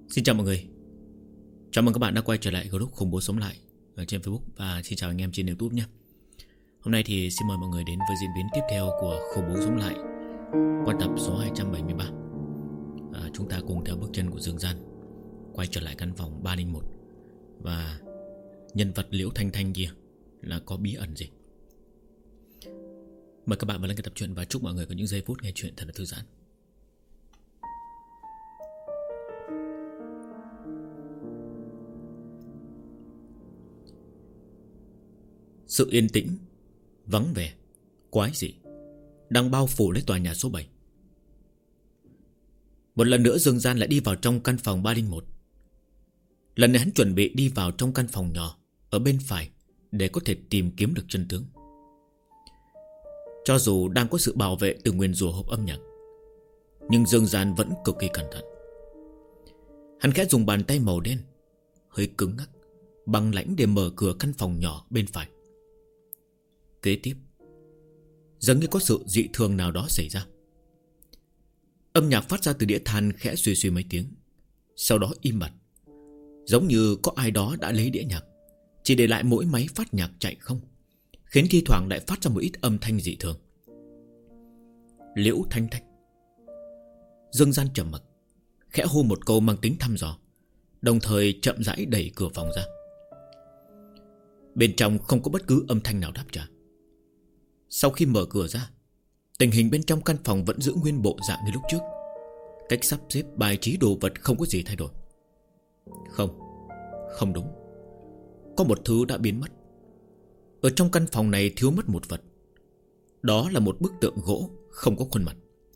Xin chào mọi người. Chào mừng các bạn đã quay trở lại group Khủng Bố Sống Lại ở trên Facebook. Và xin chào anh em trên YouTube nhé. Hôm nay thì xin mời mọi người đến với diễn biến tiếp theo của Khủng Bố Sống Lại qua tập số 273. Chúng ta cùng theo bước chân của Dương Gian quay trở lại căn phòng 301. Và nhân vật Liễu Thanh Thanh kia là có bí ẩn gì? Mời các bạn vào link tập truyện và chúc mọi người có những giây phút nghe chuyện thật là thư giãn. Sự yên tĩnh, vắng vẻ, quái dị đang bao phủ lấy tòa nhà số 7. Một lần nữa Dương Gian lại đi vào trong căn phòng 301. Lần này hắn chuẩn bị đi vào trong căn phòng nhỏ ở bên phải để có thể tìm kiếm được chân tướng. Cho dù đang có sự bảo vệ từ nguyền rủa hộp âm nhạc, nhưng Dương Gian vẫn cực kỳ cẩn thận. Hắn khẽ dùng bàn tay màu đen hơi cứng ngắc, băng lãnh để mở cửa căn phòng nhỏ bên phải. Kế tiếp, dường như có sự dị thường nào đó xảy ra. Âm nhạc phát ra từ đĩa than khẽ suy suy mấy tiếng, sau đó im bặt, giống như có ai đó đã lấy đĩa nhạc, chỉ để lại mỗi máy phát nhạc chạy không, khiến thi thoảng lại phát ra một ít âm thanh dị thường. Liễu Thanh Thanh. Dương Gian trầm mặc, khẽ hô một câu mang tính thăm dò, đồng thời chậm rãi đẩy cửa phòng ra. Bên trong không có bất cứ âm thanh nào đáp trả. Sau khi mở cửa ra, tình hình bên trong căn phòng vẫn giữ nguyên bộ dạng như lúc trước. Cách sắp xếp bài trí đồ vật không có gì thay đổi. Không đúng. Có một thứ đã biến mất. Ở trong căn phòng này thiếu mất một vật. Đó là một bức tượng gỗ không có khuôn mặt.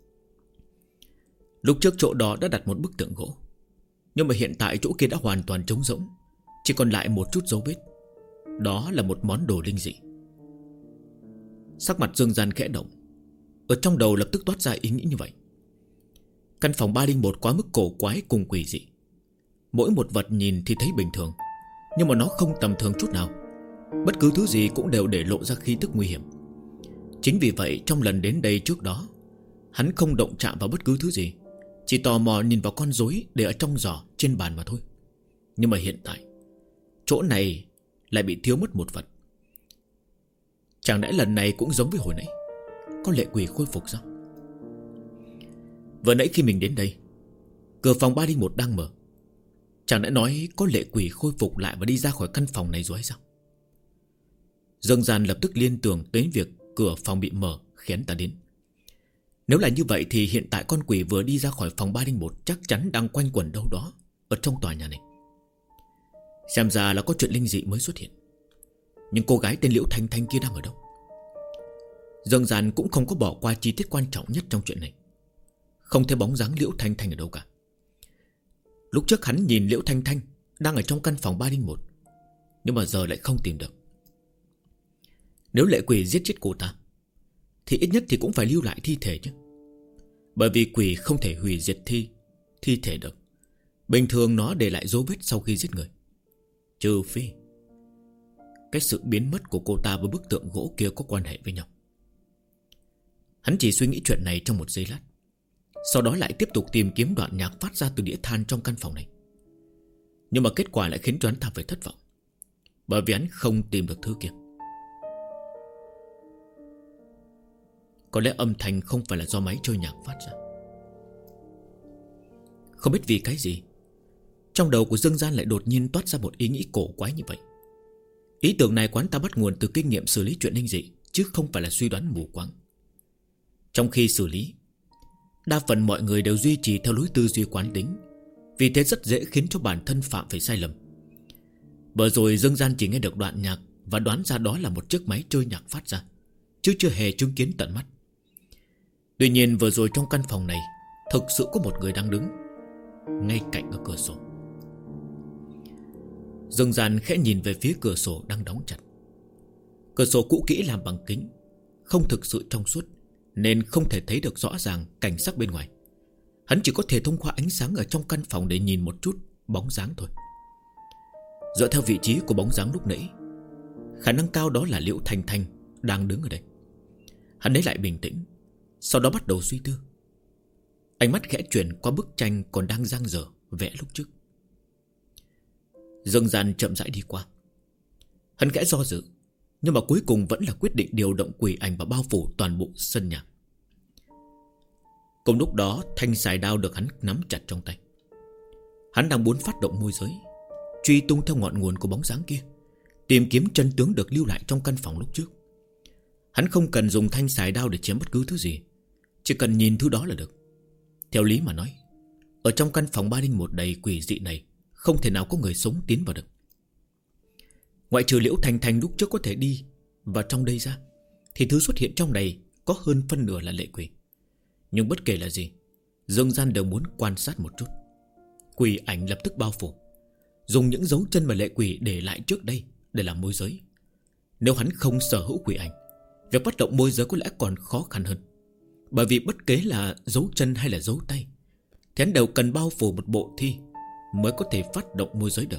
Lúc trước chỗ đó đã đặt một bức tượng gỗ, nhưng mà hiện tại chỗ kia đã hoàn toàn trống rỗng, chỉ còn lại một chút dấu vết. Đó là một món đồ linh dị. Sắc mặt Dương Gian khẽ động, ở trong đầu lập tức toát ra ý nghĩ như vậy. Căn phòng 301 quá mức cổ quái cùng quỷ dị. Mỗi một vật nhìn thì thấy bình thường, nhưng mà nó không tầm thường chút nào. Bất cứ thứ gì cũng đều để lộ ra khí tức nguy hiểm. Chính vì vậy trong lần đến đây trước đó, hắn không động chạm vào bất cứ thứ gì, chỉ tò mò nhìn vào con rối để ở trong giỏ trên bàn mà thôi. Nhưng mà hiện tại chỗ này lại bị thiếu mất một vật. Chẳng lẽ lần này cũng giống với hồi nãy, có lệ quỷ khôi phục sao? Vừa nãy khi mình đến đây, cửa phòng 301 đang mở. Chẳng lẽ nói có lệ quỷ khôi phục lại và đi ra khỏi căn phòng này rồi hay sao? Dương Gian lập tức liên tưởng tới việc cửa phòng bị mở khiến ta đến. Nếu là như vậy thì hiện tại con quỷ vừa đi ra khỏi phòng 301 chắc chắn đang quanh quẩn đâu đó ở trong tòa nhà này. Xem ra là có chuyện linh dị mới xuất hiện. Nhưng cô gái tên Liễu Thanh Thanh kia đang ở đâu? Dương Gian cũng không có bỏ qua chi tiết quan trọng nhất trong chuyện này. Không thấy bóng dáng Liễu Thanh Thanh ở đâu cả. Lúc trước hắn nhìn Liễu Thanh Thanh đang ở trong căn phòng 301, nhưng mà giờ lại không tìm được. Nếu lệ quỷ giết chết cô ta thì ít nhất thì cũng phải lưu lại thi thể chứ. Bởi vì quỷ không thể hủy diệt thi thể được. Bình thường nó để lại dấu vết sau khi giết người. Trừ phi cái sự biến mất của cô ta với bức tượng gỗ kia có quan hệ với nhau. Hắn chỉ suy nghĩ chuyện này trong một giây lát, sau đó lại tiếp tục tìm kiếm đoạn nhạc phát ra từ đĩa than trong căn phòng này. Nhưng mà kết quả lại khiến cho hắn ta phải thất vọng, bởi vì hắn không tìm được thứ kia. Có lẽ âm thanh không phải là do máy chơi nhạc phát ra. Không biết vì cái gì, trong đầu của Dương Gian lại đột nhiên toát ra một ý nghĩ cổ quái như vậy. Ý tưởng này của hắn ta bắt nguồn từ kinh nghiệm xử lý chuyện linh dị, chứ không phải là suy đoán mù quáng. Trong khi xử lý, đa phần mọi người đều duy trì theo lối tư duy quán tính, vì thế rất dễ khiến cho bản thân phạm phải sai lầm. Vừa rồi Dương Gian chỉ nghe được đoạn nhạc và đoán ra đó là một chiếc máy chơi nhạc phát ra, chứ chưa hề chứng kiến tận mắt. Tuy nhiên vừa rồi trong căn phòng này thực sự có một người đang đứng ngay cạnh ở cửa sổ. Dương Gian khẽ nhìn về phía cửa sổ đang đóng chặt. Cửa sổ cũ kỹ làm bằng kính, không thực sự trong suốt, nên không thể thấy được rõ ràng cảnh sắc bên ngoài. Hắn chỉ có thể thông qua ánh sáng ở trong căn phòng để nhìn một chút bóng dáng thôi. Dựa theo vị trí của bóng dáng lúc nãy, khả năng cao đó là Liễu Thanh Thanh đang đứng ở đây. Hắn lấy lại bình tĩnh, sau đó bắt đầu suy tư. Ánh mắt khẽ chuyển qua bức tranh còn đang dang dở vẽ lúc trước. Dương Gian chậm rãi đi qua. Hắn khẽ do dự, nhưng mà cuối cùng vẫn là quyết định điều động quỷ ảnh và bao phủ toàn bộ sân nhà. Cùng lúc đó, thanh xài đao được hắn nắm chặt trong tay. Hắn đang muốn phát động môi giới, truy tung theo ngọn nguồn của bóng dáng kia, tìm kiếm chân tướng được lưu lại trong căn phòng lúc trước. Hắn không cần dùng thanh xài đao để chém bất cứ thứ gì, chỉ cần nhìn thứ đó là được. Theo lý mà nói, ở trong căn phòng 301 đầy quỷ dị này, không thể nào có người sống tiến vào được. Ngoại trừ Liễu Thanh Thanh lúc trước có thể đi vào trong đây ra, thì thứ xuất hiện trong này có hơn phân nửa là lệ quỷ. Nhưng bất kể là gì, Dương Gian đều muốn quan sát một chút. Quỷ ảnh lập tức bao phủ, dùng những dấu chân mà lệ quỷ để lại trước đây để làm môi giới. Nếu hắn không sở hữu quỷ ảnh, việc bắt động môi giới có lẽ còn khó khăn hơn. Bởi vì bất kể là dấu chân hay là dấu tay, thì hắn đều cần bao phủ một bộ thi mới có thể phát động môi giới được.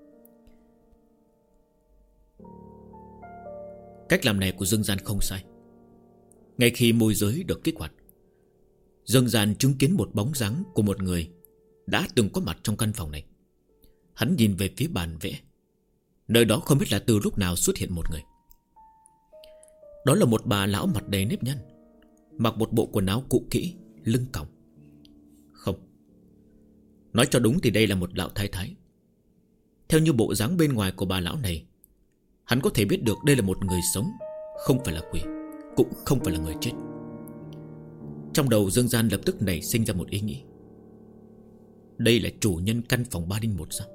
Cách làm này của Dương Gian không sai. Ngay khi môi giới được kích hoạt, Dương Gian chứng kiến một bóng dáng của một người đã từng có mặt trong căn phòng này. Hắn nhìn về phía bàn vẽ. Nơi đó không biết là từ lúc nào xuất hiện một người. Đó là một bà lão mặt đầy nếp nhăn, mặc một bộ quần áo cũ kỹ, lưng còng. Không, nói cho đúng thì đây là một lão thái thái. Theo như bộ dáng bên ngoài của bà lão này, hắn có thể biết được đây là một người sống, không phải là quỷ, cũng không phải là người chết. Trong đầu Dương Gian lập tức nảy sinh ra một ý nghĩ. Đây là chủ nhân căn phòng 301 sao?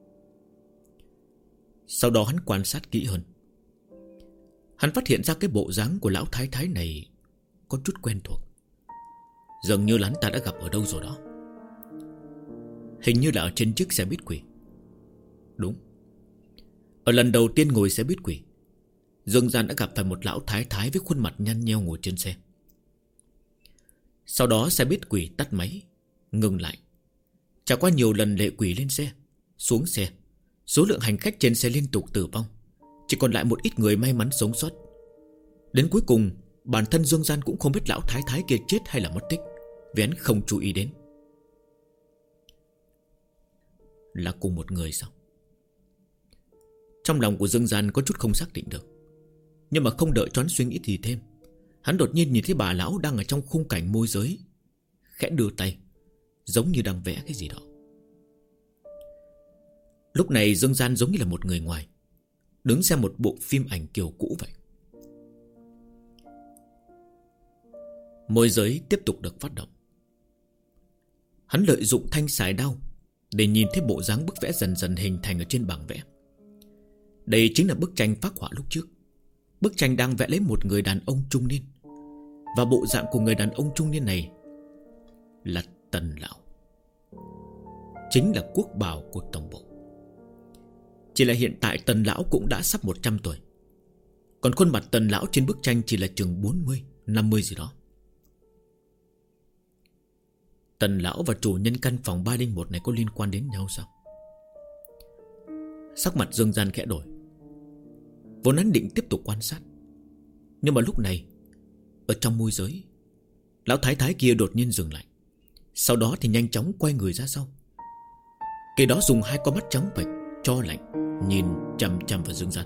Sau đó hắn quan sát kỹ hơn. Hắn phát hiện ra cái bộ dáng của lão thái thái này có chút quen thuộc, dường như là hắn ta đã gặp ở đâu rồi đó. Hình như là ở trên chiếc xe buýt quỷ. Đúng, ở lần đầu tiên ngồi xe buýt quỷ, Dương Gian đã gặp phải một lão thái thái với khuôn mặt nhăn nheo ngồi trên xe. Sau đó xe buýt quỷ tắt máy, ngừng lại. Trải qua nhiều lần lệ quỷ lên xe, xuống xe, số lượng hành khách trên xe liên tục tử vong, chỉ còn lại một ít người may mắn sống sót. Đến cuối cùng, bản thân Dương Gian cũng không biết lão thái thái kia chết hay là mất tích, vì hắn không chú ý đến. Là cùng một người sao? Trong lòng của Dương Gian có chút không xác định được. Nhưng mà không đợi cho hắn suy nghĩ thì thêm, hắn đột nhiên nhìn thấy bà lão đang ở trong khung cảnh môi giới, khẽ đưa tay, giống như đang vẽ cái gì đó. Lúc này Dương Gian giống như là một người ngoài, đứng xem một bộ phim ảnh kiểu cũ vậy. Môi giới tiếp tục được phát động. Hắn lợi dụng thanh xài đao để nhìn thấy bộ dáng bức vẽ dần dần hình thành ở trên bảng vẽ. Đây chính là bức tranh phác họa lúc trước. Bức tranh đang vẽ lấy một người đàn ông trung niên, và bộ dạng của người đàn ông trung niên này là Tần lão, chính là quốc bảo của tổng bộ. Chỉ là hiện tại Tần lão cũng đã sắp 100 tuổi, còn khuôn mặt Tần lão trên bức tranh chỉ là chừng 40, 50 gì đó. Tần lão và chủ nhân căn phòng 301 này có liên quan đến nhau sao? Sắc mặt Dương Gian khẽ đổi. Vốn hắn định tiếp tục quan sát, nhưng mà lúc này, ở trong môi giới, lão thái thái kia đột nhiên dừng lại. Sau đó thì nhanh chóng quay người ra sau. Kẻ đó dùng hai con mắt trắng bệch cho lạnh nhìn chằm chằm vào Dương Gian.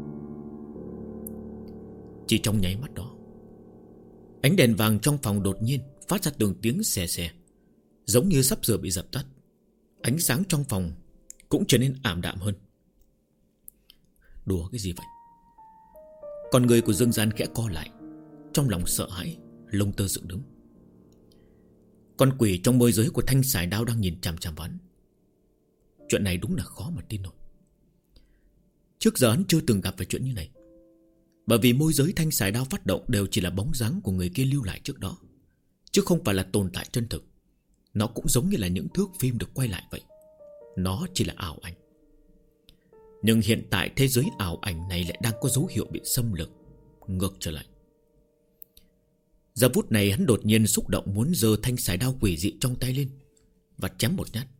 Chỉ trong nháy mắt đó, ánh đèn vàng trong phòng đột nhiên phát ra từng tiếng xè xè, giống như sắp sửa bị dập tắt. Ánh sáng trong phòng cũng trở nên ảm đạm hơn. Đùa cái gì vậy? Con người của Dương Gian khẽ co lại, trong lòng sợ hãi, lông tơ dựng đứng. Con quỷ trong môi giới của thanh xài đao đang nhìn chằm chằm vào hắn. Chuyện này đúng là khó mà tin nổi. Trước giờ hắn chưa từng gặp phải chuyện như này. Bởi vì môi giới thanh xài đao phát động đều chỉ là bóng dáng của người kia lưu lại trước đó, chứ không phải là tồn tại chân thực. Nó cũng giống như là những thước phim được quay lại vậy. Nó chỉ là ảo ảnh. Nhưng hiện tại thế giới ảo ảnh này lại đang có dấu hiệu bị xâm lược, ngược trở lại. Giờ phút này hắn đột nhiên xúc động muốn giơ thanh xài đao quỷ dị trong tay lên và chém một nhát,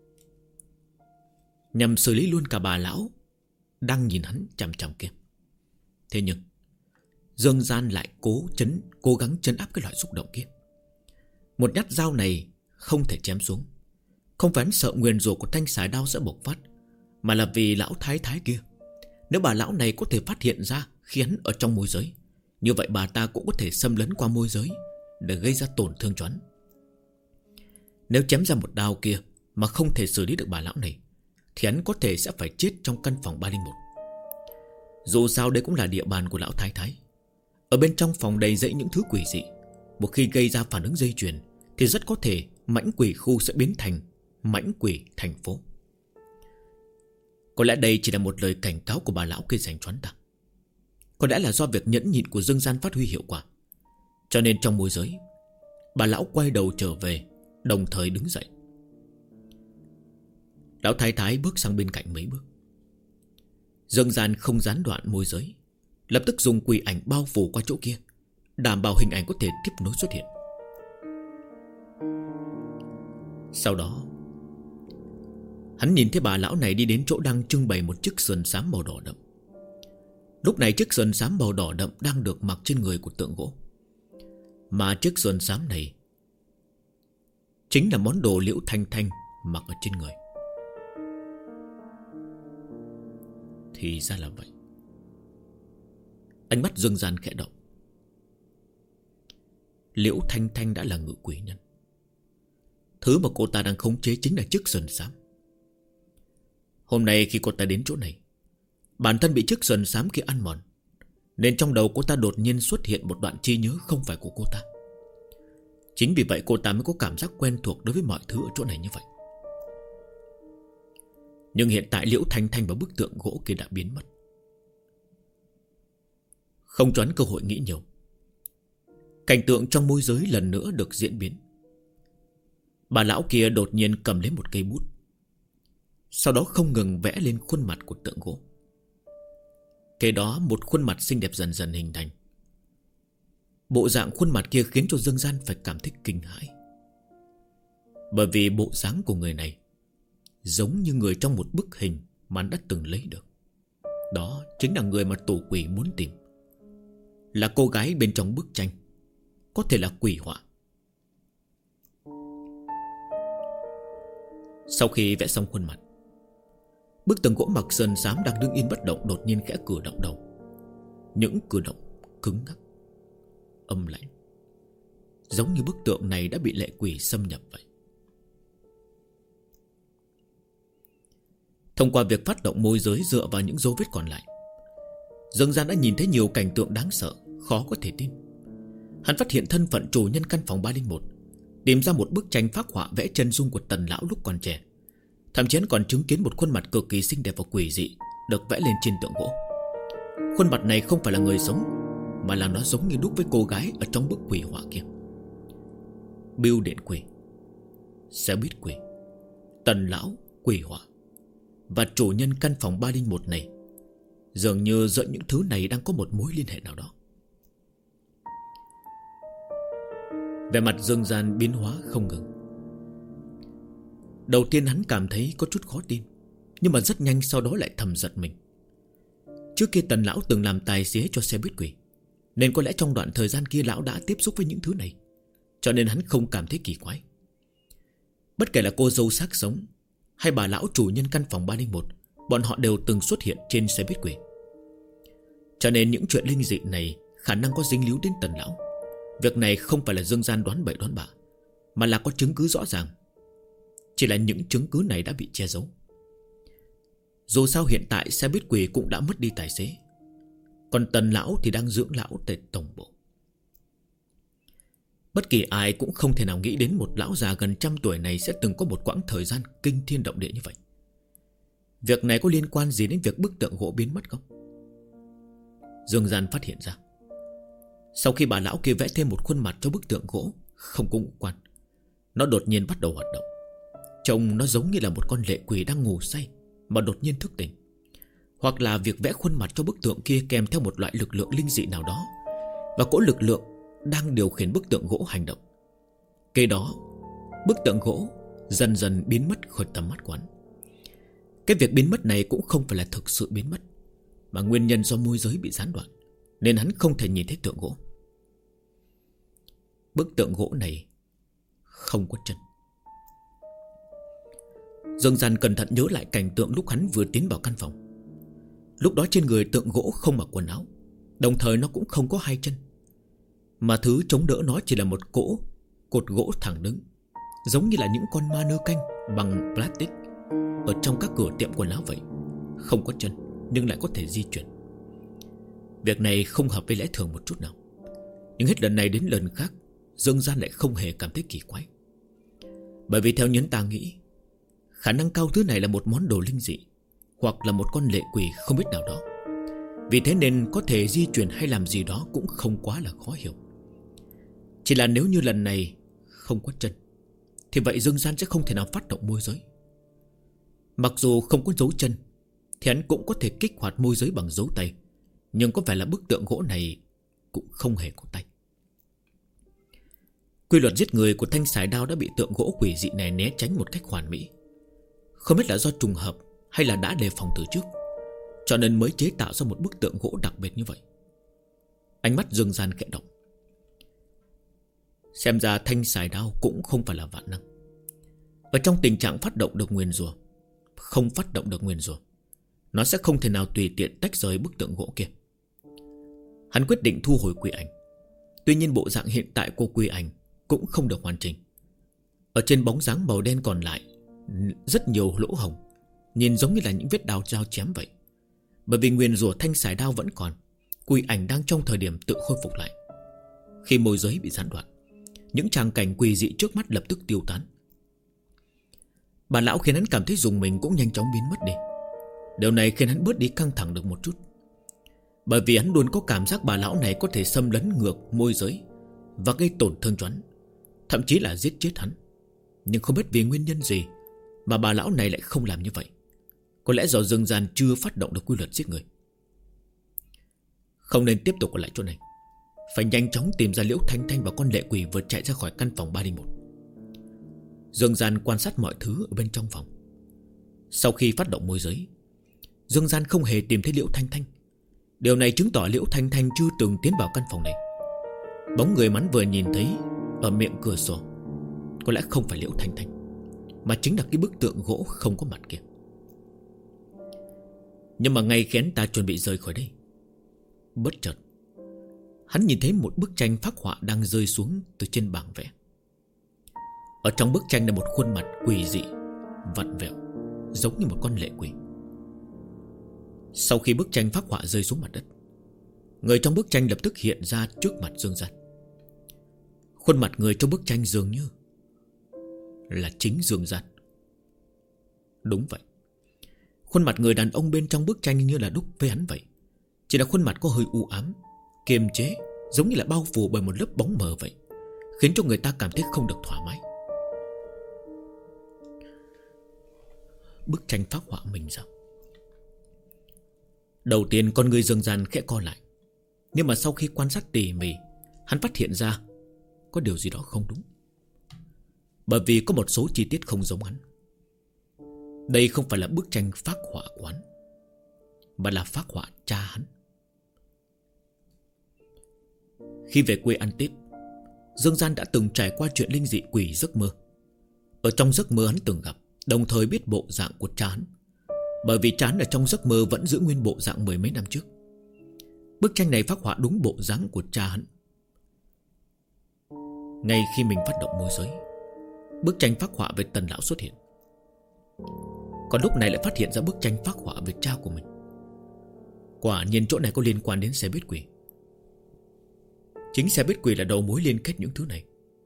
nhằm xử lý luôn cả bà lão đang nhìn hắn chằm chằm kia. Thế nhưng Dương Gian lại cố gắng trấn áp cái loại xúc động kia. Một nhát dao này không thể chém xuống. Không phải hắn sợ nguyền rủa của thanh xài đao sẽ bộc phát, mà là vì lão thái thái kia. Nếu bà lão này có thể phát hiện ra khi hắn ở trong môi giới, như vậy bà ta cũng có thể xâm lấn qua môi giới để gây ra tổn thương cho hắn. Nếu chém ra một đao kia mà không thể xử lý được bà lão này, thì hắn có thể sẽ phải chết trong căn phòng 301. Dù sao đây cũng là địa bàn của lão thái thái. Ở bên trong phòng đầy dẫy những thứ quỷ dị. Một khi gây ra phản ứng dây chuyền thì rất có thể mãnh quỷ khu sẽ biến thành mãnh quỷ thành phố. Có lẽ đây chỉ là một lời cảnh cáo của bà lão kia dành cho hắn ta. Có lẽ là do việc nhẫn nhịn của Dương Gian phát huy hiệu quả, cho nên trong môi giới, bà lão quay đầu trở về, đồng thời đứng dậy. Lão thái thái bước sang bên cạnh mấy bước. Dương Gian không gián đoạn môi giới, lập tức dùng quỷ ảnh bao phủ qua chỗ kia, đảm bảo hình ảnh có thể tiếp nối xuất hiện. Sau đó hắn nhìn thấy bà lão này đi đến chỗ đang trưng bày một chiếc sườn xám màu đỏ đậm. Lúc này chiếc sườn xám màu đỏ đậm đang được mặc trên người của tượng gỗ. Mà chiếc sườn xám này chính là món đồ Liễu Thanh Thanh mặc ở trên người. Thì ra là vậy. Ánh mắt Dương Gian khẽ động. Liễu Thanh Thanh đã là ngự quỷ nhân. Thứ mà cô ta đang khống chế chính là chiếc sườn xám. Hôm nay khi cô ta đến chỗ này, bản thân bị chiếc sườn xám kia ăn mòn, nên trong đầu cô ta đột nhiên xuất hiện một đoạn trí nhớ không phải của cô ta. Chính vì vậy cô ta mới có cảm giác quen thuộc đối với mọi thứ ở chỗ này như vậy. Nhưng hiện tại Liễu Thanh Thanh và bức tượng gỗ kia đã biến mất. Không cho hắn cơ hội nghĩ nhiều, cảnh tượng trong môi giới lần nữa được diễn biến. Bà lão kia đột nhiên cầm lấy một cây bút, sau đó không ngừng vẽ lên khuôn mặt của tượng gỗ. Kế đó một khuôn mặt xinh đẹp dần dần hình thành. Bộ dạng khuôn mặt kia khiến cho Dương Gian phải cảm thấy kinh hãi. Bởi vì bộ dáng của người này giống như người trong một bức hình mà anh đã từng lấy được. Đó chính là người mà tổ quỷ muốn tìm. Là cô gái bên trong bức tranh, có thể là quỷ họa. Sau khi vẽ xong khuôn mặt, bức tượng gỗ mặc sườn xám đang đứng yên bất động đột nhiên khẽ cử động đầu. Những cử động cứng ngắc, âm lãnh, giống như bức tượng này đã bị lệ quỷ xâm nhập vậy. Thông qua việc phát động môi giới dựa vào những dấu vết còn lại, Dương Gian đã nhìn thấy nhiều cảnh tượng đáng sợ, khó có thể tin. Hắn phát hiện thân phận chủ nhân căn phòng 301, tìm ra một bức tranh phác họa vẽ chân dung của Tần lão lúc còn trẻ. Thậm chí hắn còn chứng kiến một khuôn mặt cực kỳ xinh đẹp và quỷ dị được vẽ lên trên tượng gỗ. Khuôn mặt này không phải là người sống, mà là nó giống như đúc với cô gái ở trong bức quỷ họa kia. Bưu điện quỷ, xe buýt quỷ, Tần lão quỷ họa và chủ nhân căn phòng 301 này, dường như giữa những thứ này đang có một mối liên hệ nào đó. Vẻ mặt Dương Gian biến hóa không ngừng. Đầu tiên hắn cảm thấy có chút khó tin, nhưng mà rất nhanh sau đó lại thầm giật mình. Trước kia Tần lão từng làm tài xế cho xe buýt quỷ, nên có lẽ trong đoạn thời gian kia lão đã tiếp xúc với những thứ này, cho nên hắn không cảm thấy kỳ quái. Bất kể là cô dâu xác sống hay bà lão chủ nhân căn phòng 301, bọn họ đều từng xuất hiện trên xe buýt quỷ. Cho nên những chuyện linh dị này khả năng có dính líu đến Tần lão. Việc này không phải là Dương Gian đoán bậy đoán bạ, mà là có chứng cứ rõ ràng. Chỉ là những chứng cứ này đã bị che giấu. Dù sao hiện tại xe buýt quỷ cũng đã mất đi tài xế, còn Tần lão thì đang dưỡng lão tại tổng bộ. Bất kỳ ai cũng không thể nào nghĩ đến một lão già gần 100 tuổi này sẽ từng có một quãng thời gian kinh thiên động địa như vậy. Việc này có liên quan gì đến việc bức tượng gỗ biến mất không? Dương Gian phát hiện ra, sau khi bà lão kia vẽ thêm một khuôn mặt cho bức tượng gỗ không có ngũ quan, nó đột nhiên bắt đầu hoạt động. Trông nó giống như là một con lệ quỷ đang ngủ say mà đột nhiên thức tỉnh. Hoặc là việc vẽ khuôn mặt cho bức tượng kia kèm theo một loại lực lượng linh dị nào đó, và cỗ lực lượng đang điều khiển bức tượng gỗ hành động. Kế đó bức tượng gỗ dần dần biến mất khỏi tầm mắt của hắn. Cái việc biến mất này cũng không phải là thực sự biến mất, mà nguyên nhân do môi giới bị gián đoạn, nên hắn không thể nhìn thấy tượng gỗ. Bức tượng gỗ này không có chân. Dương Gian cẩn thận nhớ lại cảnh tượng lúc hắn vừa tiến vào căn phòng. Lúc đó trên người tượng gỗ không mặc quần áo, đồng thời nó cũng không có hai chân, mà thứ chống đỡ nó chỉ là một cột gỗ thẳng đứng, giống như là những con ma nơ canh bằng plastic ở trong các cửa tiệm quần áo vậy. Không có chân nhưng lại có thể di chuyển. Việc này không hợp với lẽ thường một chút nào. Nhưng hết lần này đến lần khác, Dương Gian lại không hề cảm thấy kỳ quái. Bởi vì theo Nhấn Ta nghĩ, khả năng cao thứ này là một món đồ linh dị, hoặc là một con lệ quỷ không biết nào đó. Vì thế nên có thể di chuyển hay làm gì đó cũng không quá là khó hiểu. Chỉ là nếu như lần này không có chân, thì vậy Dương Gian sẽ không thể nào phát động môi giới. Mặc dù không có dấu chân, thì hắn cũng có thể kích hoạt môi giới bằng dấu tay. Nhưng có vẻ là bức tượng gỗ này cũng không hề có tay. Quy luật giết người của thanh sải đao đã bị tượng gỗ quỷ dị này né tránh một cách hoàn mỹ. Không biết là do trùng hợp hay là đã đề phòng từ trước, cho nên mới chế tạo ra một bức tượng gỗ đặc biệt như vậy. Ánh mắt Dương Gian khẽ động. Xem ra thanh sải đao cũng không phải là vạn năng. Ở trong tình trạng phát động được nguyền rủa, không phát động được nguyền rủa, nó sẽ không thể nào tùy tiện tách rời bức tượng gỗ kia. Hắn quyết định thu hồi quỷ ảnh. Tuy nhiên bộ dạng hiện tại của quỷ ảnh cũng không được hoàn chỉnh. Ở trên bóng dáng màu đen còn lại rất nhiều lỗ hổng, nhìn giống như là những vết đao dao chém vậy. Bởi vì nguyền rủa thanh sải đao vẫn còn, quỷ ảnh đang trong thời điểm tự khôi phục lại. Khi môi giới bị gián đoạn, những tràng cảnh quỷ dị trước mắt lập tức tiêu tán. Bà lão khiến hắn cảm thấy dùng mình cũng nhanh chóng biến mất đi. Điều này khiến hắn bớt đi căng thẳng được một chút. Bởi vì hắn luôn có cảm giác bà lão này có thể xâm lấn ngược môi giới và gây tổn thương cho hắn, thậm chí là giết chết hắn. Nhưng không biết vì nguyên nhân gì mà bà lão này lại không làm như vậy. Có lẽ do Dương Gian chưa phát động được quy luật giết người. Không nên tiếp tục ở lại chỗ này, phải nhanh chóng tìm ra Liễu Thanh Thanh và con lệ quỷ vừa chạy ra khỏi căn phòng 301. Dương Gian quan sát mọi thứ ở bên trong phòng. Sau khi phát động môi giới, Dương Gian không hề tìm thấy Liễu Thanh Thanh. Điều này chứng tỏ Liễu Thanh Thanh chưa từng tiến vào căn phòng này. Bóng người hắn vừa nhìn thấy ở miệng cửa sổ có lẽ không phải Liễu Thanh Thanh, mà chính là cái bức tượng gỗ không có mặt kia. Nhưng mà ngay khi hắn ta chuẩn bị rời khỏi đây, bất chợt hắn nhìn thấy một bức tranh phác họa đang rơi xuống từ trên bảng vẽ. Ở trong bức tranh là một khuôn mặt quỷ dị, vặn vẹo, giống như một con lệ quỷ. Sau khi bức tranh phác họa rơi xuống mặt đất, người trong bức tranh lập tức hiện ra trước mặt Dương Gian. Khuôn mặt người trong bức tranh dường như là chính Dương Gian. Đúng vậy, khuôn mặt người đàn ông bên trong bức tranh như là đúc với hắn vậy. Chỉ là khuôn mặt có hơi u ám, kiềm chế, giống như là bao phủ bởi một lớp bóng mờ vậy, khiến cho người ta cảm thấy không được thoải mái. Bức tranh phác họa mình sao? Đầu tiên con người Dương Gian khẽ co lại. Nhưng mà sau khi quan sát tỉ mỉ, hắn phát hiện ra có điều gì đó không đúng. Bởi vì có một số chi tiết không giống hắn. Đây không phải là bức tranh phác họa của hắn, mà là phác họa cha hắn. Khi về quê ăn Tết, Dương Gian đã từng trải qua chuyện linh dị quỷ giấc mơ. Ở trong giấc mơ hắn từng gặp, đồng thời biết bộ dạng của cha hắn. Bởi vì cha hắn ở trong giấc mơ vẫn giữ nguyên bộ dạng mười mấy năm trước. Bức tranh này phác họa đúng bộ dáng của cha hắn. Ngay khi mình phát động môi giới, bức tranh phác họa về Tần lão xuất hiện. Còn lúc này lại phát hiện ra bức tranh phác họa về cha của mình. Quả nhiên chỗ này có liên quan đến xe buýt quỷ. Chính xe buýt quỷ là đầu mối liên kết những thứ này.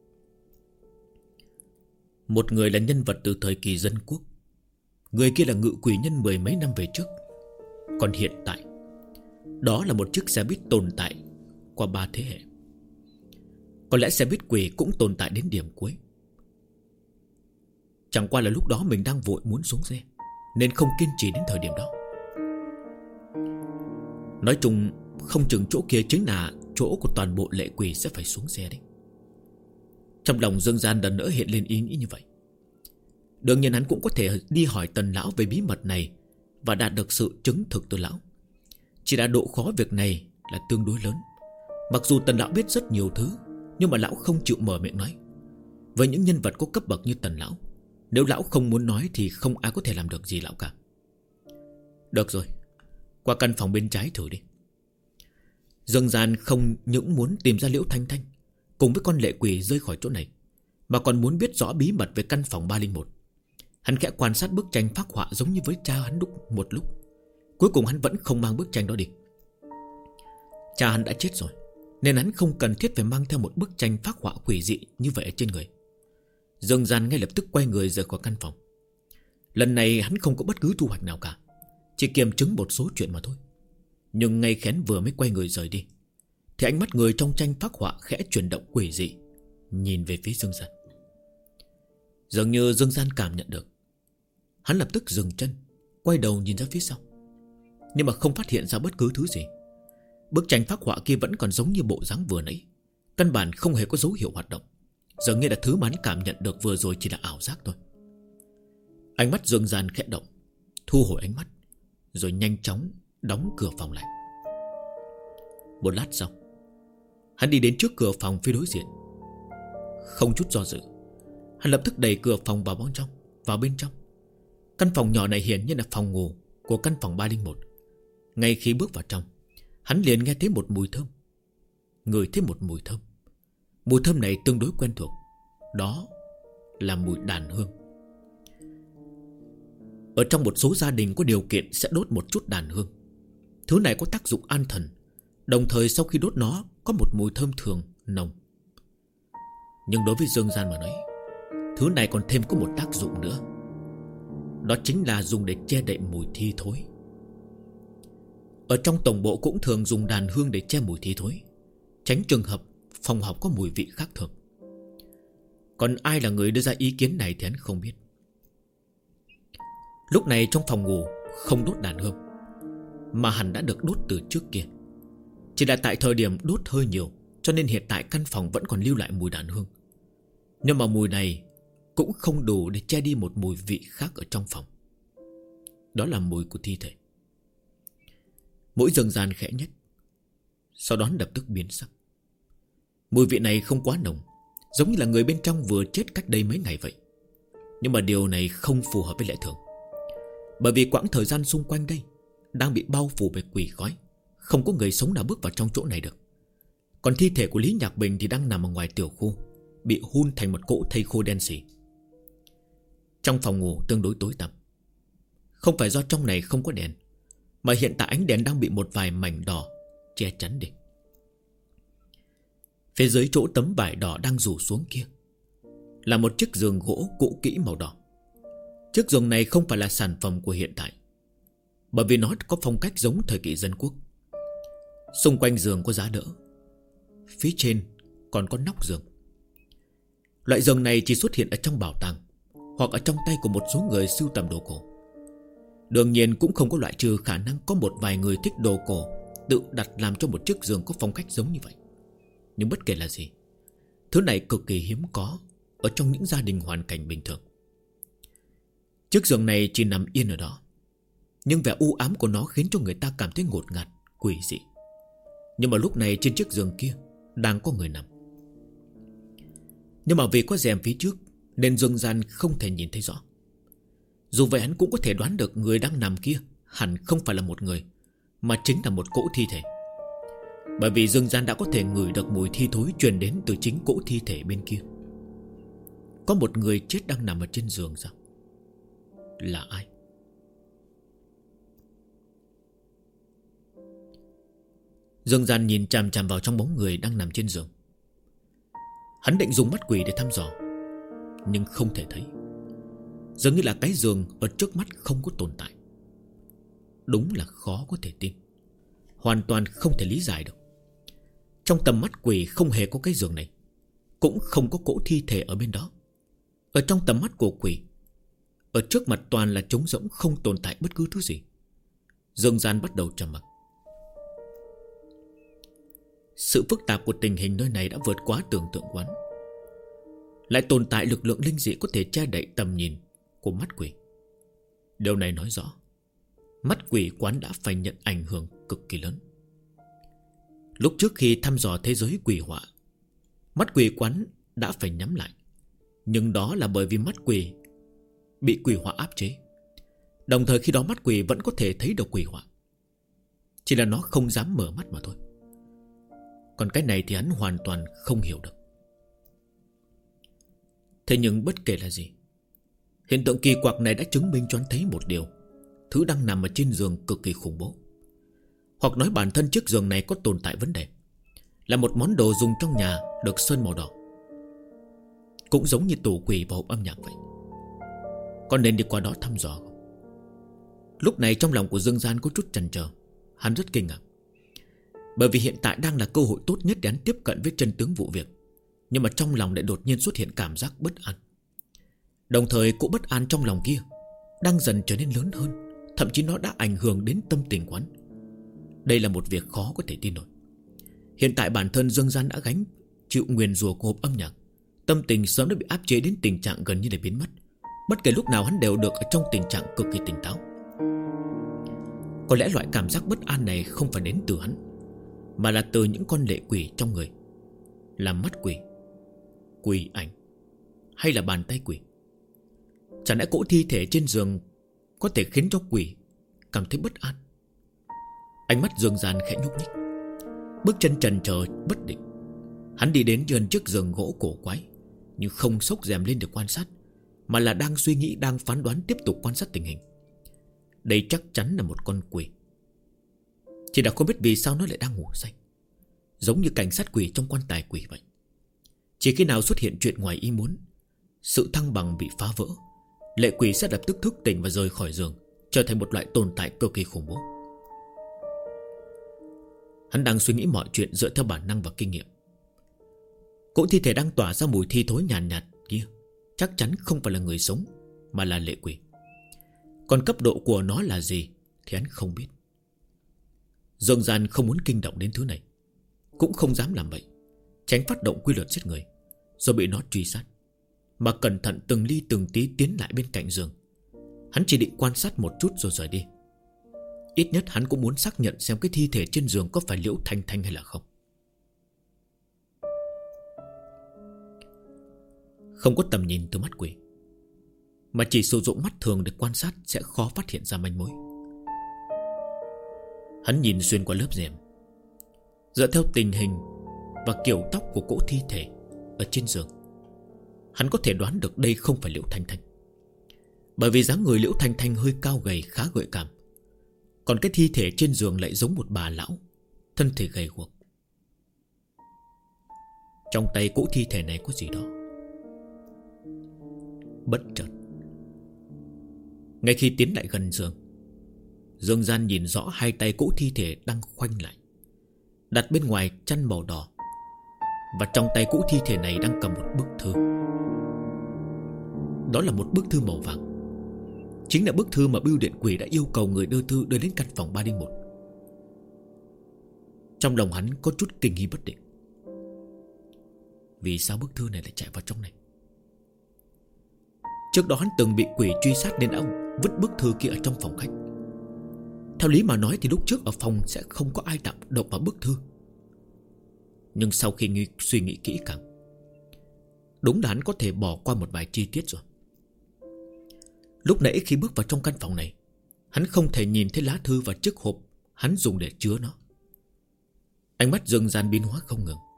Một người là nhân vật từ thời kỳ dân quốc, người kia là ngự quỷ nhân mười mấy năm về trước. Còn hiện tại, đó là một chiếc xe buýt tồn tại qua 3 thế hệ. Có lẽ xe buýt quỷ cũng tồn tại đến điểm cuối. Chẳng qua là lúc đó mình đang vội muốn xuống xe, nên không kiên trì đến thời điểm đó. Nói chung không chừng chỗ kia chính là chỗ của toàn bộ lệ quỷ sẽ phải xuống xe đấy. Trong lòng Dương Gian lần nữa hiện lên ý nghĩ như vậy. Đương nhiên hắn cũng có thể đi hỏi Tần lão về bí mật này và đạt được sự chứng thực từ lão. Chỉ là độ khó việc này là tương đối lớn. Mặc dù Tần lão biết rất nhiều thứ, nhưng mà lão không chịu mở miệng nói. Với những nhân vật có cấp bậc như Tần lão, Nếu lão không muốn nói thì không ai có thể làm được gì lão cả. Được rồi, qua căn phòng bên trái thử đi. Dương Gian không những muốn tìm ra Liễu Thanh Thanh cùng với con lệ quỷ rơi khỏi chỗ này, mà còn muốn biết rõ bí mật về căn phòng 301. Hắn khẽ quan sát bức tranh phác họa giống như với cha hắn một lúc. Cuối cùng hắn vẫn không mang bức tranh đó đi. Cha hắn đã chết rồi, nên hắn không cần thiết phải mang theo một bức tranh phác họa quỷ dị như vậy ở trên người. Dương Gian ngay lập tức quay người rời khỏi căn phòng. Lần này hắn không có bất cứ thu hoạch nào cả, chỉ kiểm chứng một số chuyện mà thôi. Nhưng ngay khi hắn vừa mới quay người rời đi, thì ánh mắt người trong tranh phác họa khẽ chuyển động quỷ dị, nhìn về phía Dương Gian. Dường như Dương Gian cảm nhận được. Hắn lập tức dừng chân, quay đầu nhìn ra phía sau, nhưng mà không phát hiện ra bất cứ thứ gì. Bức tranh phác họa kia vẫn còn giống như bộ dáng vừa nãy, căn bản không hề có dấu hiệu hoạt động. Dường như là thứ mà hắn cảm nhận được vừa rồi chỉ là ảo giác thôi. Ánh mắt Dương Gian khẽ động, thu hồi ánh mắt, rồi nhanh chóng đóng cửa phòng lại. Một lát sau, hắn đi đến trước cửa phòng phía đối diện. Không chút do dự, hắn lập tức đẩy cửa phòng vào bên trong. Căn phòng nhỏ này hiển nhiên là phòng ngủ của căn phòng 301. Ngay khi bước vào trong, hắn liền nghe thấy một mùi thơm. Ngửi thấy một mùi thơm. Mùi thơm này tương đối quen thuộc. Đó là mùi đàn hương. Ở trong một số gia đình có điều kiện sẽ đốt một chút đàn hương. Thứ này có tác dụng an thần, đồng thời sau khi đốt nó có một mùi thơm thường nồng. Nhưng đối với Dương Gian mà nói, thứ này còn thêm có một tác dụng nữa. Đó chính là dùng để che đậy mùi thi thối. Ở trong tổng bộ cũng thường dùng đàn hương để che mùi thi thối, tránh trường hợp phòng học có mùi vị khác thường. Còn ai là người đưa ra ý kiến này thì hắn không biết. Lúc này trong phòng ngủ không đốt đàn hương, mà hẳn đã được đốt từ trước kia. Chỉ là tại thời điểm đốt hơi nhiều, cho nên hiện tại căn phòng vẫn còn lưu lại mùi đàn hương. Nhưng mà mùi này cũng không đủ để che đi một mùi vị khác ở trong phòng. Đó là mùi của thi thể. Mũi Dương Gian khẽ nhếch, sau đó lập tức biến sắc. Mùi vị này không quá nồng, giống như là người bên trong vừa chết cách đây mấy ngày vậy. Nhưng mà điều này không phù hợp với lẽ thường, bởi vì quãng thời gian xung quanh đây đang bị bao phủ bởi quỷ khói, không có người sống nào bước vào trong chỗ này được. Còn thi thể của Lý Nhạc Bình thì đang nằm ở ngoài tiểu khu, bị hun thành một cỗ thây khô đen sì. Trong phòng ngủ tương đối tối tăm. Không phải do trong này không có đèn, mà hiện tại ánh đèn đang bị một vài mảnh đỏ che chắn đi. Phía dưới chỗ tấm vải đỏ đang rủ xuống kia là một chiếc giường gỗ cũ kỹ màu đỏ. Chiếc giường này không phải là sản phẩm của hiện tại, bởi vì nó có phong cách giống thời kỳ dân quốc. Xung quanh giường có giá đỡ, phía trên còn có nóc giường. Loại giường này chỉ xuất hiện ở trong bảo tàng hoặc ở trong tay của một số người sưu tầm đồ cổ. Đương nhiên cũng không có loại trừ khả năng có một vài người thích đồ cổ tự đặt làm cho một chiếc giường có phong cách giống như vậy. Nhưng bất kể là gì, thứ này cực kỳ hiếm có ở trong những gia đình hoàn cảnh bình thường. Chiếc giường này chỉ nằm yên ở đó, nhưng vẻ u ám của nó khiến cho người ta cảm thấy ngột ngạt, quỷ dị. Nhưng mà lúc này trên chiếc giường kia đang có người nằm. Nhưng mà vì có rèm phía trước nên Dương Gian không thể nhìn thấy rõ. Dù vậy hắn cũng có thể đoán được người đang nằm kia hẳn không phải là một người, mà chính là một cỗ thi thể. Bởi vì Dương Gian đã có thể ngửi được mùi thi thối truyền đến từ chính cỗ thi thể bên kia. Có một người chết đang nằm ở trên giường sao? Là ai? Dương Gian nhìn chằm chằm vào trong bóng người đang nằm trên giường. Hắn định dùng mắt quỷ để thăm dò, nhưng không thể thấy. Dường như là cái giường ở trước mắt không có tồn tại. Đúng là khó có thể tin, hoàn toàn không thể lý giải được. Trong tầm mắt quỷ không hề có cái giường này, cũng không có cỗ thi thể ở bên đó. Ở trong tầm mắt của quỷ, ở trước mặt toàn là trống rỗng, không tồn tại bất cứ thứ gì. Dương Gian bắt đầu trầm mặc. Sự phức tạp của tình hình nơi này đã vượt quá tưởng tượng quán. Lại tồn tại lực lượng linh dị có thể che đậy tầm nhìn của mắt quỷ. Điều này nói rõ mắt quỷ quán đã phải nhận ảnh hưởng cực kỳ lớn. Lúc trước khi thăm dò thế giới quỷ họa, mắt quỷ quán đã phải nhắm lại. Nhưng đó là bởi vì mắt quỷ bị quỷ họa áp chế. Đồng thời khi đó mắt quỷ vẫn có thể thấy được quỷ họa, chỉ là nó không dám mở mắt mà thôi. Còn cái này thì hắn hoàn toàn không hiểu được. Thế nhưng bất kể là gì, hiện tượng kỳ quặc này đã chứng minh cho hắn thấy một điều: thứ đang nằm ở trên giường cực kỳ khủng bố. Hoặc nói bản thân chiếc giường này có tồn tại vấn đề, là một món đồ dùng trong nhà được sơn màu đỏ, cũng giống như tủ quỷ và hộp âm nhạc vậy. Có nên đi qua đó thăm dò không? Lúc này trong lòng của Dương Gian có chút chần chờ. Hắn rất kinh ngạc, bởi vì hiện tại đang là cơ hội tốt nhất để hắn tiếp cận với chân tướng vụ việc. Nhưng mà trong lòng lại đột nhiên xuất hiện cảm giác bất an. Đồng thời cỗ bất an trong lòng kia đang dần trở nên lớn hơn, thậm chí nó đã ảnh hưởng đến tâm tình của hắn. Đây là một việc khó có thể tin nổi. Hiện tại bản thân Dương Gian đã gánh chịu nguyền rủa của hộp âm nhạc, tâm tình sớm đã bị áp chế đến tình trạng gần như để biến mất. Bất kể lúc nào hắn đều được ở trong tình trạng cực kỳ tỉnh táo. Có lẽ loại cảm giác bất an này không phải đến từ hắn, mà là từ những con lệ quỷ trong người. Là mắt quỷ, quỷ ảnh, hay là bàn tay quỷ? Chẳng lẽ cỗ thi thể trên giường có thể khiến cho quỷ cảm thấy bất an? Ánh mắt Dương Gian khẽ nhúc nhích, bước chân chần chờ bất định. Hắn đi đến gần chiếc giường gỗ cổ quái, nhưng không xốc rèm lên để quan sát, mà là đang suy nghĩ, đang phán đoán, tiếp tục quan sát tình hình. Đây chắc chắn là một con quỷ, chỉ là không biết vì sao nó lại đang ngủ say, giống như cảnh sát quỷ trong quan tài quỷ vậy. Chỉ khi nào xuất hiện chuyện ngoài ý muốn, sự thăng bằng bị phá vỡ, lệ quỷ sẽ lập tức thức tỉnh và rời khỏi giường, trở thành một loại tồn tại cực kỳ khủng bố. Hắn đang suy nghĩ mọi chuyện dựa theo bản năng và kinh nghiệm. Cỗ thi thể đang tỏa ra mùi thi thối nhàn nhạt kia chắc chắn không phải là người sống, mà là lệ quỷ. Còn cấp độ của nó là gì thì hắn không biết. Dương Gian không muốn kinh động đến thứ này, cũng không dám làm vậy, tránh phát động quy luật giết người rồi bị nó truy sát, mà cẩn thận từng ly từng tí tiến lại bên cạnh giường. Hắn chỉ định quan sát một chút rồi rời đi. Ít nhất hắn cũng muốn xác nhận xem cái thi thể trên giường có phải Liễu Thanh Thanh hay là không. Không có tầm nhìn từ mắt quỷ, mà chỉ sử dụng mắt thường để quan sát sẽ khó phát hiện ra manh mối. Hắn nhìn xuyên qua lớp rèm, dựa theo tình hình và kiểu tóc của cỗ thi thể ở trên giường, hắn có thể đoán được đây không phải Liễu Thanh Thanh, bởi vì dáng người Liễu Thanh Thanh hơi cao gầy, khá gợi cảm. Còn cái thi thể trên giường lại giống một bà lão, thân thể gầy guộc. Trong tay cỗ thi thể này có gì đó. Bất chợt, ngay khi tiến lại gần giường, Dương Gian nhìn rõ hai tay cỗ thi thể đang khoanh lại, đặt bên ngoài chăn màu đỏ. Và trong tay cỗ thi thể này đang cầm một bức thư. Đó là một bức thư màu vàng, chính là bức thư mà bưu điện quỷ đã yêu cầu người đưa thư đưa đến căn phòng 301. Trong lòng hắn có chút kinh nghi bất định. Vì sao bức thư này lại chạy vào trong này? Trước đó hắn từng bị quỷ truy sát nên ông vứt bức thư kia ở trong phòng khách. Theo lý mà nói thì lúc trước ở phòng sẽ không có ai động vào bức thư. Nhưng sau khi suy nghĩ kỹ càng, đúng là hắn có thể bỏ qua một vài chi tiết rồi. Lúc nãy khi bước vào trong căn phòng này, hắn không thể nhìn thấy lá thư và chiếc hộp hắn dùng để chứa nó. Ánh mắt Dương Gian biến hóa không ngừng.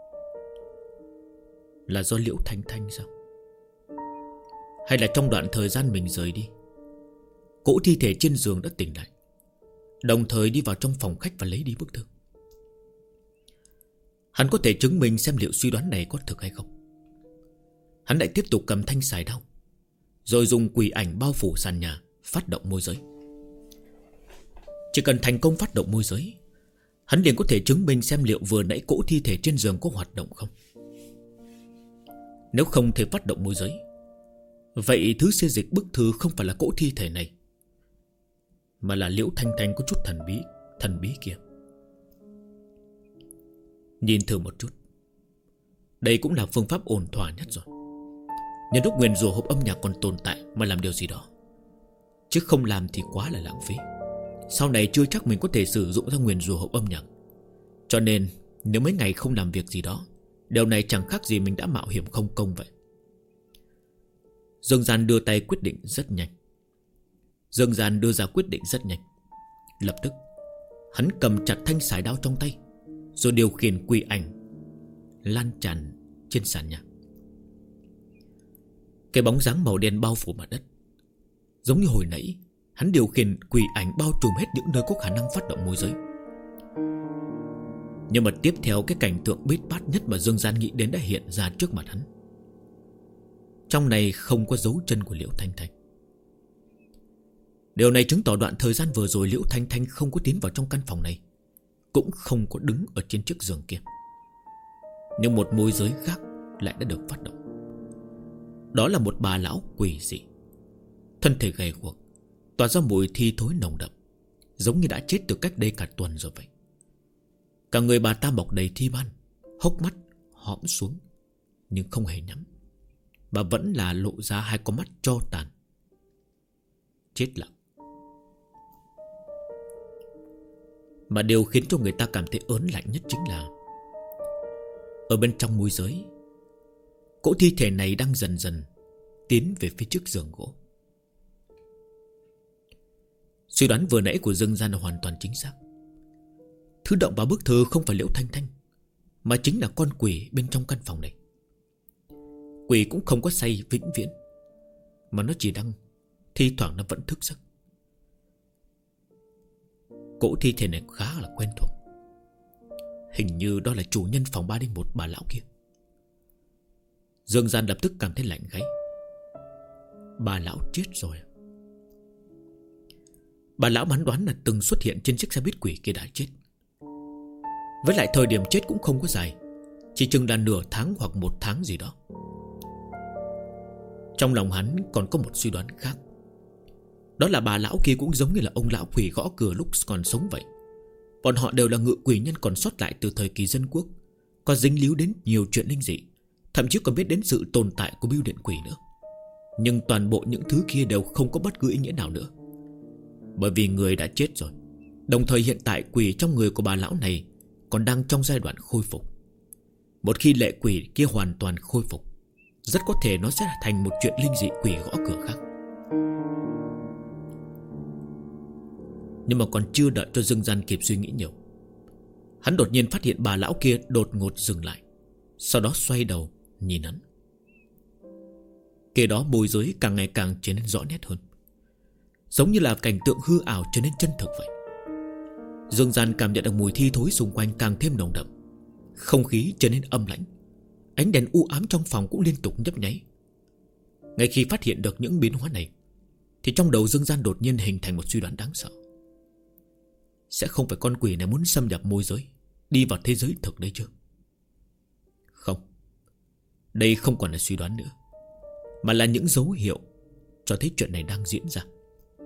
Là do Liễu Thanh Thanh sao? Hay là trong đoạn thời gian mình rời đi, cỗ thi thể trên giường đã tỉnh lại, đồng thời đi vào trong phòng khách và lấy đi bức thư? Hắn có thể chứng minh xem liệu suy đoán này có thực hay không. Hắn lại tiếp tục cầm thanh xài đao, rồi dùng quỷ ảnh bao phủ sàn nhà, phát động môi giới. Chỉ cần thành công phát động môi giới, hắn liền có thể chứng minh xem liệu vừa nãy cỗ thi thể trên giường có hoạt động không. Nếu không thể phát động môi giới, vậy thứ xê dịch bức thư không phải là cỗ thi thể này, mà là Liễu Thanh Thanh có chút thần bí kia. Nhìn thử một chút, đây cũng là phương pháp ổn thỏa nhất rồi. Nhân lúc nguyền rủa hộp âm nhạc còn tồn tại mà làm điều gì đó, chứ không làm thì quá là lãng phí. Sau này chưa chắc mình có thể sử dụng ra nguyền rủa hộp âm nhạc. Cho nên nếu mấy ngày không làm việc gì đó, điều này chẳng khác gì mình đã mạo hiểm không công vậy. Dương Gian đưa tay quyết định rất nhanh. Dương Gian đưa ra quyết định rất nhanh. Lập tức hắn cầm chặt thanh sải đao trong tay, rồi điều khiển quỷ ảnh lan tràn trên sàn nhà. Cái bóng dáng màu đen bao phủ mặt đất. Giống như hồi nãy, hắn điều khiển quỷ ảnh bao trùm hết những nơi có khả năng phát động môi giới. Nhưng mà tiếp theo, cái cảnh tượng bết bát nhất mà Dương Gian nghĩ đến đã hiện ra trước mặt hắn. Trong này không có dấu chân của Liễu Thanh Thanh. Điều này chứng tỏ đoạn thời gian vừa rồi Liễu Thanh Thanh không có tiến vào trong căn phòng này, cũng không có đứng ở trên chiếc giường kia. Nhưng một môi giới khác lại đã được phát động. Đó là một bà lão quỷ dị, thân thể gầy guộc, tỏa ra mùi thi thối nồng đậm, giống như đã chết từ cách đây cả tuần rồi vậy. Cả người bà ta mọc đầy thi ban, hốc mắt hõm xuống nhưng không hề nhắm. Bà vẫn là lộ ra hai con mắt tro tàn. Chết lặng. Mà điều khiến cho người ta cảm thấy ớn lạnh nhất chính là ở bên trong môi giới, cỗ thi thể này đang dần dần tiến về phía trước giường gỗ. Suy đoán vừa nãy của Dương Gian là hoàn toàn chính xác. Thứ động vào bức thư không phải Liễu Thanh Thanh, mà chính là con quỷ bên trong căn phòng này. Quỷ cũng không có say vĩnh viễn, mà nó chỉ đang thi thoảng nó vẫn thức giấc. Cỗ thi thể này khá là quen thuộc. Hình như đó là chủ nhân phòng 301, bà lão kia. Dương Gian lập tức cảm thấy lạnh gáy. Bà lão chết rồi. Bà lão hắn đoán là từng xuất hiện trên chiếc xe buýt quỷ kia đã chết. Với lại thời điểm chết cũng không có dài, chỉ chừng là nửa tháng hoặc 1 tháng gì đó. Trong lòng hắn còn có một suy đoán khác. Đó là bà lão kia cũng giống như là ông lão quỷ gõ cửa lúc còn sống vậy. Bọn họ đều là ngự quỷ nhân còn sót lại từ thời kỳ dân quốc, có dính líu đến nhiều chuyện linh dị, thậm chí còn biết đến sự tồn tại của bưu điện quỷ nữa. Nhưng toàn bộ những thứ kia đều không có bất cứ ý nghĩa nào nữa, bởi vì người đã chết rồi. Đồng thời hiện tại quỷ trong người của bà lão này còn đang trong giai đoạn khôi phục. Một khi lệ quỷ kia hoàn toàn khôi phục, rất có thể nó sẽ thành một chuyện linh dị quỷ gõ cửa khác. Nhưng mà còn chưa đợi cho Dương Gian kịp suy nghĩ nhiều, hắn đột nhiên phát hiện bà lão kia đột ngột dừng lại, sau đó xoay đầu nhìn hắn. Kế đó môi giới càng ngày càng trở nên rõ nét hơn, giống như là cảnh tượng hư ảo trở nên chân thực vậy. Dương Gian cảm nhận được mùi thi thối xung quanh càng thêm nồng đậm. Không khí trở nên âm lãnh. Ánh đèn u ám trong phòng cũng liên tục nhấp nháy. Ngay khi phát hiện được những biến hóa này, thì trong đầu Dương Gian đột nhiên hình thành một suy đoán đáng sợ. Sẽ không phải con quỷ này muốn xâm nhập môi giới, đi vào thế giới thực đấy chứ? Không, đây không còn là suy đoán nữa, mà là những dấu hiệu cho thấy chuyện này đang diễn ra.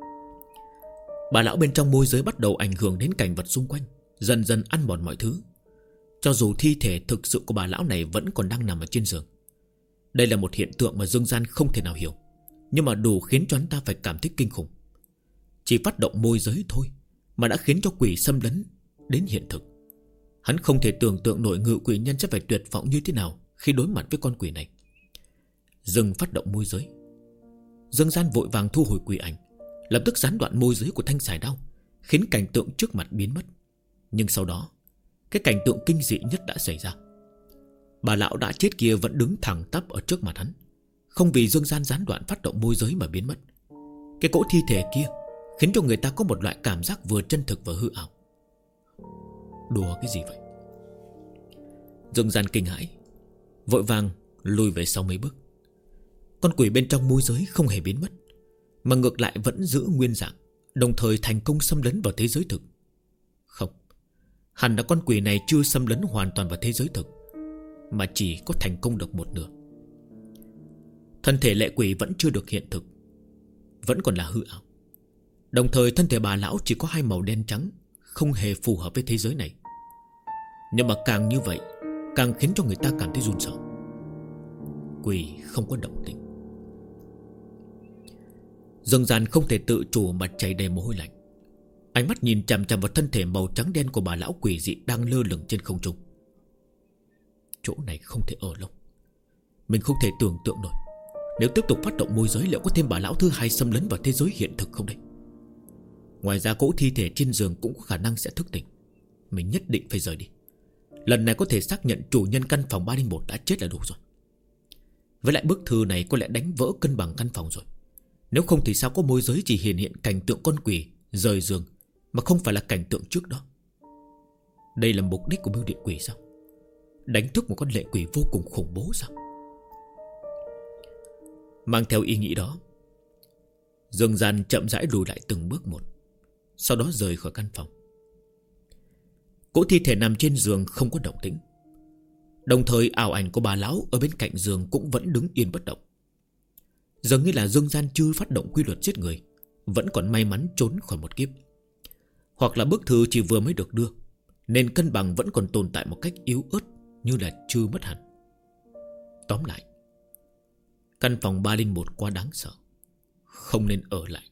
Bà lão bên trong môi giới bắt đầu ảnh hưởng đến cảnh vật xung quanh, dần dần ăn mòn mọi thứ. Cho dù thi thể thực sự của bà lão này vẫn còn đang nằm ở trên giường. Đây là một hiện tượng mà Dương Gian không thể nào hiểu, nhưng mà đủ khiến cho hắn ta phải cảm thấy kinh khủng. Chỉ phát động môi giới thôi mà đã khiến cho quỷ xâm lấn đến hiện thực. Hắn không thể tưởng tượng nổi ngự quỷ nhân sẽ phải tuyệt vọng như thế nào khi đối mặt với con quỷ này. Dừng phát động môi giới. Dương Gian vội vàng thu hồi quỷ ảnh, lập tức gián đoạn môi giới của thanh sải đao, khiến cảnh tượng trước mặt biến mất. Nhưng sau đó, cái cảnh tượng kinh dị nhất đã xảy ra. Bà lão đã chết kia vẫn đứng thẳng tắp ở trước mặt hắn, không vì Dương Gian gián đoạn phát động môi giới mà biến mất. Cái cỗ thi thể kia khiến cho người ta có một loại cảm giác vừa chân thực vừa hư ảo. Đùa cái gì vậy? Dương Gian kinh hãi, vội vàng lùi về sau mấy bước. Con quỷ bên trong môi giới không hề biến mất, mà ngược lại vẫn giữ nguyên dạng, đồng thời thành công xâm lấn vào thế giới thực. Không, hẳn là con quỷ này chưa xâm lấn hoàn toàn vào thế giới thực, mà chỉ có thành công được một nửa. Thân thể lệ quỷ vẫn chưa được hiện thực, vẫn còn là hư ảo. Đồng thời thân thể bà lão chỉ có hai màu đen trắng, không hề phù hợp với thế giới này. Nhưng mà càng như vậy, càng khiến cho người ta cảm thấy run sợ. Quỷ không có động tĩnh. Dương Gian không thể tự chủ mà chảy đầy mồ hôi lạnh. Ánh mắt nhìn chằm chằm vào thân thể màu trắng đen của bà lão quỷ dị đang lơ lửng trên không trung. Chỗ này không thể ở lâu. Mình không thể tưởng tượng nổi Nếu tiếp tục phát động môi giới, liệu có thêm bà lão thứ hai xâm lấn vào thế giới hiện thực không đây? Ngoài ra cỗ thi thể trên giường cũng có khả năng sẽ thức tỉnh. Mình nhất định phải rời đi. Lần này có thể xác nhận chủ nhân căn phòng 301 đã chết là đủ rồi. Với lại bức thư này có lẽ đánh vỡ cân bằng căn phòng rồi. Nếu không thì sao có môi giới chỉ hiện cảnh tượng con quỷ rời giường, mà không phải là cảnh tượng trước đó? Đây là mục đích của bưu điện quỷ sao? Đánh thức một con lệ quỷ vô cùng khủng bố sao? Mang theo ý nghĩ đó, Dương Gian chậm rãi lùi lại từng bước một, sau đó rời khỏi căn phòng. Cỗ thi thể nằm trên giường không có động tĩnh. Đồng thời ảo ảnh của bà lão ở bên cạnh giường cũng vẫn đứng yên bất động. Dường như là Dương Gian chưa phát động quy luật giết người, vẫn còn may mắn trốn khỏi một kiếp. Hoặc là bức thư chỉ vừa mới được đưa, nên cân bằng vẫn còn tồn tại một cách yếu ớt, như là chưa mất hẳn. Tóm lại, căn phòng 301 quá đáng sợ, không nên ở lại.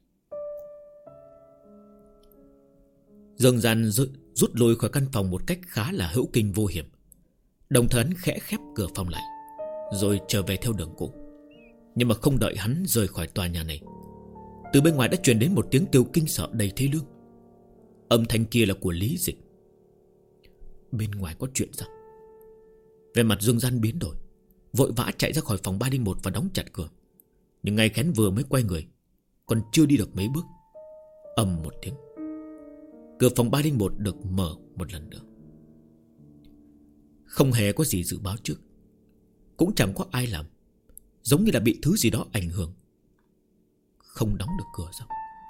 Dương Gian rút lui khỏi căn phòng một cách khá là hữu kinh vô hiểm. Đồng thời hắn khẽ khép cửa phòng lại, rồi trở về theo đường cũ. Nhưng mà không đợi hắn rời khỏi tòa nhà này, từ bên ngoài đã truyền đến một tiếng kêu kinh sợ đầy thê lương. Âm thanh kia là của Lý Dịch. Bên ngoài có chuyện sao? Về mặt Dương Gian biến đổi, vội vã chạy ra khỏi phòng 301 và đóng chặt cửa. Nhưng ngay khén vừa mới quay người, còn chưa đi được mấy bước, ầm một tiếng, cửa phòng 301 được mở một lần nữa. Không hề có gì dự báo trước, cũng chẳng có ai làm, giống như là bị thứ gì đó ảnh hưởng. Không đóng được cửa sao?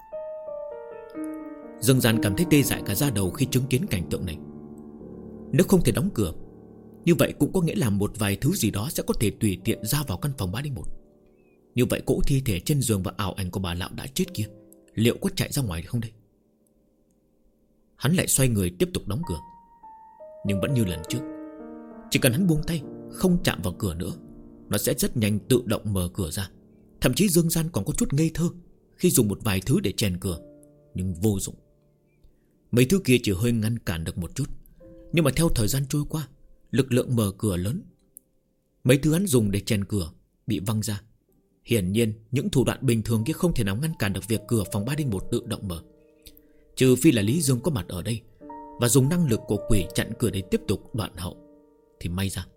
Dương Gian cảm thấy tê dại cả da đầu khi chứng kiến cảnh tượng này. Nếu không thể đóng cửa, như vậy cũng có nghĩa là một vài thứ gì đó sẽ có thể tùy tiện ra vào căn phòng 301. Như vậy cỗ thi thể trên giường và ảo ảnh của bà lão đã chết kia, liệu có chạy ra ngoài không đây? Hắn lại xoay người tiếp tục đóng cửa. Nhưng vẫn như lần trước, chỉ cần hắn buông tay, không chạm vào cửa nữa, nó sẽ rất nhanh tự động mở cửa ra. Thậm chí Dương Gian còn có chút ngây thơ khi dùng một vài thứ để chèn cửa, nhưng vô dụng. Mấy thứ kia chỉ hơi ngăn cản được một chút, nhưng mà theo thời gian trôi qua, lực lượng mở cửa lớn. Mấy thứ hắn dùng để chèn cửa bị văng ra. Hiển nhiên những thủ đoạn bình thường kia không thể nào ngăn cản được việc cửa phòng 301 tự động mở, trừ phi là Lý Dương có mặt ở đây và dùng năng lực của quỷ chặn cửa để tiếp tục đoạn hậu, thì may ra.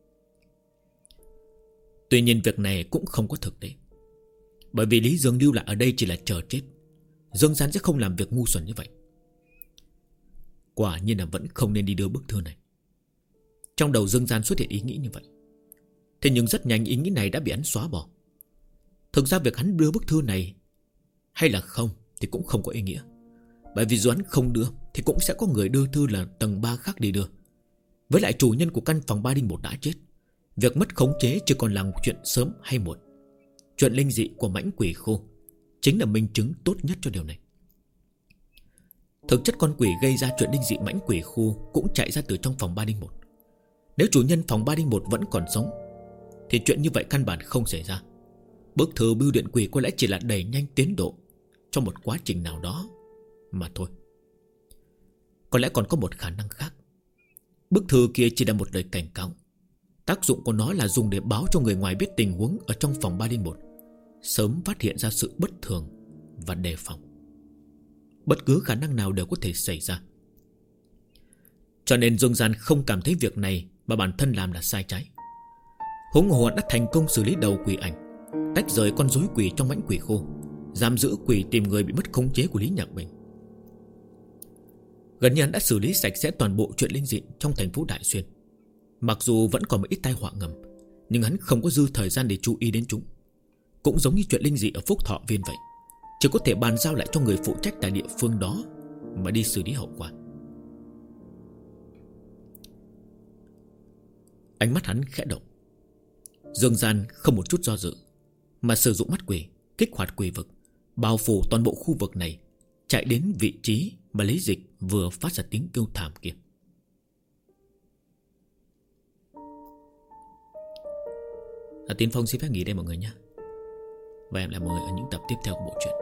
Tuy nhiên việc này cũng không có thực tế, bởi vì Lý Dương lưu lại ở đây chỉ là chờ chết. Dương Gian sẽ không làm việc ngu xuẩn như vậy. Quả nhiên là vẫn không nên đi đưa bức thư này. Trong đầu Dương Gian xuất hiện ý nghĩ như vậy. Thế nhưng rất nhanh ý nghĩ này đã bị hắn xóa bỏ. Thực ra việc hắn đưa bức thư này hay là không thì cũng không có ý nghĩa, bởi vì dù hắn không đưa thì cũng sẽ có người đưa thư là tầng 3 khác đi đưa. Với lại chủ nhân của căn phòng 301 đã chết, việc mất khống chế chỉ còn là một chuyện sớm hay muộn. Chuyện linh dị của mãnh quỷ khô chính là minh chứng tốt nhất cho điều này. Thực chất con quỷ gây ra chuyện linh dị mãnh quỷ khô cũng chạy ra từ trong phòng 301. Nếu chủ nhân phòng 301 vẫn còn sống thì chuyện như vậy căn bản không xảy ra. Bức thư bưu điện quỷ có lẽ chỉ là đẩy nhanh tiến độ trong một quá trình nào đó mà thôi. Có lẽ còn có một khả năng khác. Bức thư kia chỉ là một lời cảnh cáo. Tác dụng của nó là dùng để báo cho người ngoài biết tình huống ở trong phòng 301, sớm phát hiện ra sự bất thường và đề phòng. Bất cứ khả năng nào đều có thể xảy ra. Cho nên Dương Gian không cảm thấy việc này mà bản thân làm là sai trái. Huống hồ đã thành công xử lý đầu quỷ ảnh, tách rời con rối quỷ trong mãnh quỷ khô, giam giữ quỷ tìm người bị mất khống chế của Lý Nhạc Bình. Gần như hắn đã xử lý sạch sẽ toàn bộ chuyện linh dị trong thành phố Đại Xuyên. Mặc dù vẫn còn một ít tai họa ngầm, nhưng hắn không có dư thời gian để chú ý đến chúng. Cũng giống như chuyện linh dị ở Phúc Thọ Viên vậy, chỉ có thể bàn giao lại cho người phụ trách tại địa phương đó mà đi xử lý hậu quả. Ánh mắt hắn khẽ động. Dương Gian không một chút do dự mà sử dụng mắt quỷ kích hoạt quỷ vực, bao phủ toàn bộ khu vực này, chạy đến vị trí mà Lý Dịch vừa phát ra tiếng kêu thảm kia. Tiến Phong xin phép nghỉ đây mọi người nhé. Và hẹn lại mọi người ở những tập tiếp theo của bộ truyện.